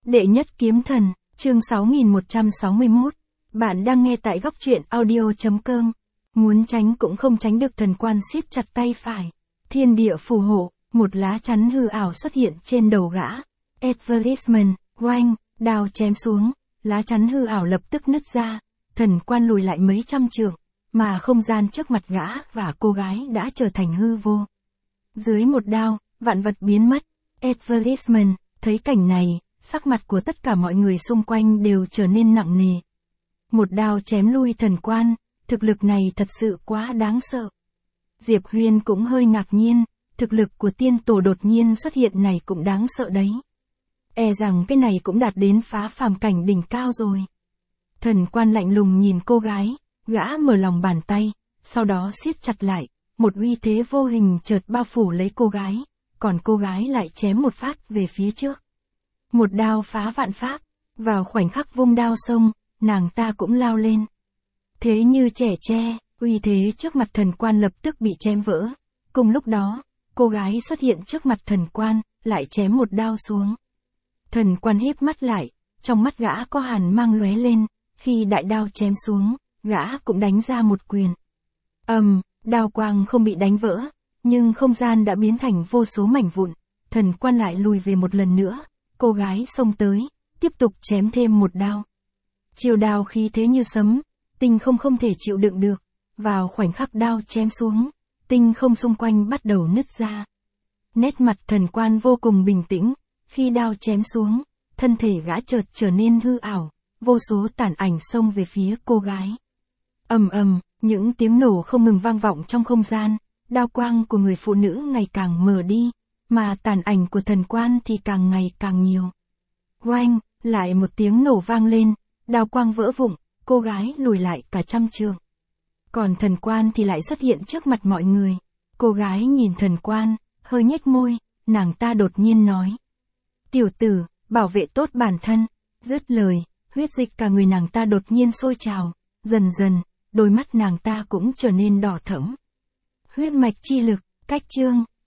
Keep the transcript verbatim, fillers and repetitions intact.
Đệ nhất kiếm thần, chương sáu nghìn một trăm sáu mươi mốt. Bạn đang nghe tại góc truyện audio chấm com. Muốn tránh cũng không tránh được, thần quan siết chặt tay phải. Thiên địa phù hộ, một lá chắn hư ảo xuất hiện trên đầu gã. Advertisement, oanh, đao chém xuống, lá chắn hư ảo lập tức nứt ra. Thần quan lùi lại mấy trăm trượng, mà không gian trước mặt gã và cô gái đã trở thành hư vô. Dưới một đao, vạn vật biến mất. Advertisement, thấy cảnh này, sắc mặt của tất cả mọi người xung quanh đều trở nên nặng nề. Một đao chém lui thần quan, thực lực này thật sự quá đáng sợ. Diệp Huyên cũng hơi ngạc nhiên, thực lực của tiên tổ đột nhiên xuất hiện này cũng đáng sợ đấy. E rằng cái này cũng đạt đến phá phàm cảnh đỉnh cao rồi. Thần quan lạnh lùng nhìn cô gái, gã mở lòng bàn tay, sau đó siết chặt lại, một uy thế vô hình chợt bao phủ lấy cô gái, còn cô gái lại chém một phát về phía trước. Một đao phá vạn pháp, vào khoảnh khắc vung đao xông, nàng ta cũng lao lên. Thế như trẻ tre, uy thế trước mặt thần quan lập tức bị chém vỡ. Cùng lúc đó, cô gái xuất hiện trước mặt thần quan, lại chém một đao xuống. Thần quan híp mắt lại, trong mắt gã có hàn mang lóe lên, khi đại đao chém xuống, gã cũng đánh ra một quyền. Ầm, um, đao quang không bị đánh vỡ, nhưng không gian đã biến thành vô số mảnh vụn. Thần quan lại lùi về một lần nữa, cô gái xông tới, tiếp tục chém thêm một đao. Chiêu đao khí thế như sấm, tinh không không thể chịu đựng được. Vào khoảnh khắc đao chém xuống, tinh không xung quanh bắt đầu nứt ra. Nét mặt thần quan vô cùng bình tĩnh, khi đao chém xuống, thân thể gã chợt trở nên hư ảo, vô số tàn ảnh xông về phía cô gái. Ầm ầm, những tiếng nổ không ngừng vang vọng trong không gian, đao quang của người phụ nữ ngày càng mờ đi, mà tàn ảnh của thần quan thì càng ngày càng nhiều. Oanh, lại một tiếng nổ vang lên, đao quang vỡ vụn, cô gái lùi lại cả trăm trượng. Còn thần quan thì lại xuất hiện trước mặt mọi người. Cô gái nhìn thần quan, hơi nhếch môi, nàng ta đột nhiên nói. Tiểu tử, bảo vệ tốt bản thân. Dứt lời, huyết dịch cả người nàng ta đột nhiên sôi trào, dần dần, đôi mắt nàng ta cũng trở nên đỏ thẫm. Huyết mạch chi lực, cách chương.